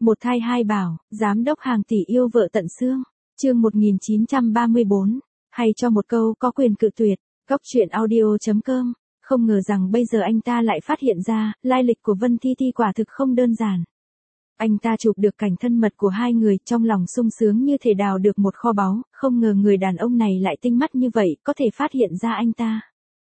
Một thai hai bảo, giám đốc hàng tỷ yêu vợ tận xương. Chương 1934. Hay cho một câu có quyền cự tuyệt. Góc truyện audio.com. Không ngờ rằng bây giờ anh ta lại phát hiện ra, lai lịch của Vân Thi Thi quả thực không đơn giản. Anh ta chụp được cảnh thân mật của hai người, trong lòng sung sướng như thể đào được một kho báu, không ngờ người đàn ông này lại tinh mắt như vậy, có thể phát hiện ra anh ta.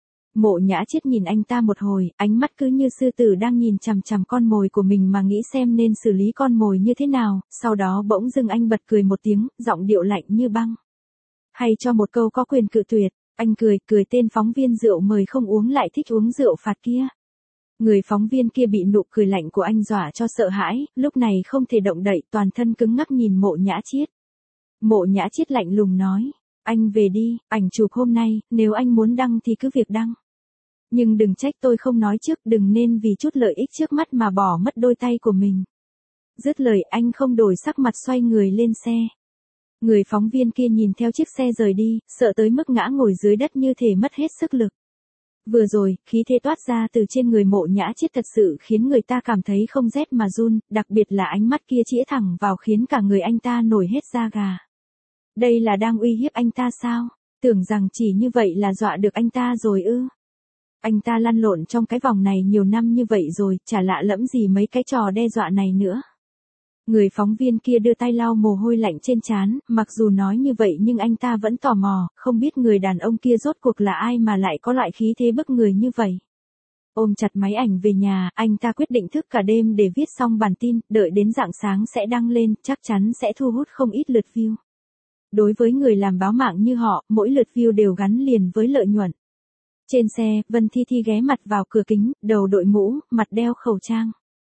Mộ Nhã Chiết nhìn anh ta một hồi, ánh mắt cứ như sư tử đang nhìn chằm chằm con mồi của mình mà nghĩ xem nên xử lý con mồi như thế nào, sau đó bỗng dưng anh bật cười một tiếng, giọng điệu lạnh như băng. Hay cho một câu có quyền cự tuyệt, anh cười tên phóng viên rượu mời không uống lại thích uống rượu phạt kia. Người phóng viên kia bị nụ cười lạnh của anh dọa cho sợ hãi, lúc này không thể động đậy, toàn thân cứng ngắc nhìn Mộ Nhã Chiết. Mộ Nhã Chiết lạnh lùng nói, anh về đi, ảnh chụp hôm nay, nếu anh muốn đăng thì cứ việc đăng. Nhưng đừng trách tôi không nói trước, đừng nên vì chút lợi ích trước mắt mà bỏ mất đôi tay của mình. Dứt lời anh không đổi sắc mặt xoay người lên xe. Người phóng viên kia nhìn theo chiếc xe rời đi, sợ tới mức ngã ngồi dưới đất như thể mất hết sức lực. Vừa rồi, khí thế toát ra từ trên người Mộ Nhã Chiết thật sự khiến người ta cảm thấy không rét mà run, đặc biệt là ánh mắt kia chĩa thẳng vào khiến cả người anh ta nổi hết da gà. Đây là đang uy hiếp anh ta sao? Tưởng rằng chỉ như vậy là dọa được anh ta rồi ư? Anh ta lăn lộn trong cái vòng này nhiều năm như vậy rồi, chả lạ lẫm gì mấy cái trò đe dọa này nữa. Người phóng viên kia đưa tay lau mồ hôi lạnh trên trán, mặc dù nói như vậy nhưng anh ta vẫn tò mò, không biết người đàn ông kia rốt cuộc là ai mà lại có loại khí thế bức người như vậy. Ôm chặt máy ảnh về nhà, anh ta quyết định thức cả đêm để viết xong bản tin, đợi đến rạng sáng sẽ đăng lên, chắc chắn sẽ thu hút không ít lượt view. Đối với người làm báo mạng như họ, mỗi lượt view đều gắn liền với lợi nhuận. Trên xe, Vân Thi Thi ghé mặt vào cửa kính, đầu đội mũ, mặt đeo khẩu trang.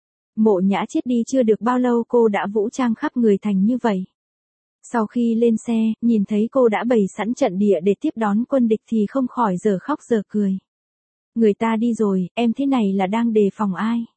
Mộ Nhã Chiết đi chưa được bao lâu cô đã vũ trang khắp người thành như vậy. Sau khi lên xe, nhìn thấy cô đã bày sẵn trận địa để tiếp đón quân địch thì không khỏi giờ khóc giờ cười. Người ta đi rồi, em thế này là đang đề phòng ai?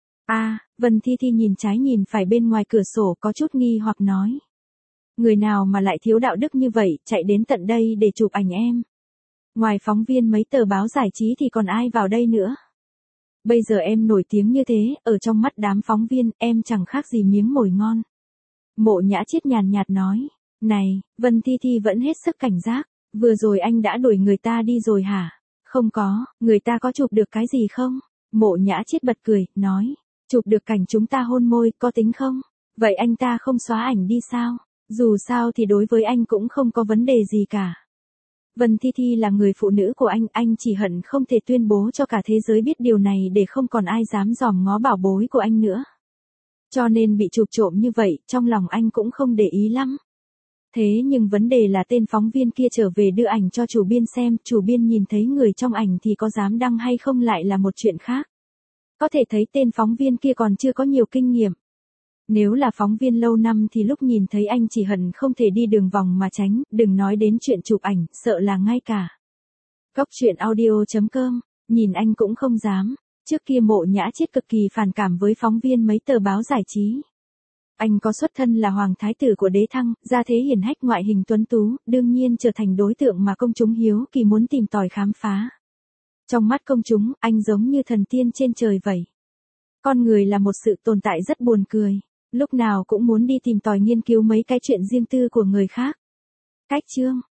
Vân Thi Thi nhìn trái nhìn phải bên ngoài cửa sổ có chút nghi hoặc nói. Người nào mà lại thiếu đạo đức như vậy, chạy đến tận đây để chụp ảnh em. Ngoài phóng viên mấy tờ báo giải trí thì còn ai vào đây nữa? Bây giờ em nổi tiếng như thế, ở trong mắt đám phóng viên, em chẳng khác gì miếng mồi ngon. Mộ Nhã Chiết nhàn nhạt nói. Này, Vân Thi Thi vẫn hết sức cảnh giác. Vừa rồi anh đã đuổi người ta đi rồi hả? Không có, người ta có chụp được cái gì không? Mộ Nhã Chiết bật cười, nói. Chụp được cảnh chúng ta hôn môi, có tính không? Vậy anh ta không xóa ảnh đi sao? Dù sao thì đối với anh cũng không có vấn đề gì cả. Vân Thi Thi là người phụ nữ của anh chỉ hận không thể tuyên bố cho cả thế giới biết điều này để không còn ai dám dòm ngó bảo bối của anh nữa. Cho nên bị chụp trộm như vậy, trong lòng anh cũng không để ý lắm. Thế nhưng vấn đề là tên phóng viên kia trở về đưa ảnh cho chủ biên xem, chủ biên nhìn thấy người trong ảnh thì có dám đăng hay không lại là một chuyện khác. Có thể thấy tên phóng viên kia còn chưa có nhiều kinh nghiệm. Nếu là phóng viên lâu năm thì lúc nhìn thấy anh chỉ hận không thể đi đường vòng mà tránh, đừng nói đến chuyện chụp ảnh, sợ là ngay cả. Góc truyện audio.com, nhìn anh cũng không dám. Trước kia Mộ Nhã Chiết cực kỳ phản cảm với phóng viên mấy tờ báo giải trí. Anh có xuất thân là hoàng thái tử của đế thăng, gia thế hiển hách ngoại hình tuấn tú, đương nhiên trở thành đối tượng mà công chúng hiếu kỳ muốn tìm tòi khám phá. Trong mắt công chúng, anh giống như thần tiên trên trời vậy. Con người là một sự tồn tại rất buồn cười. Lúc nào cũng muốn đi tìm tòi nghiên cứu mấy cái chuyện riêng tư của người khác. Cách chương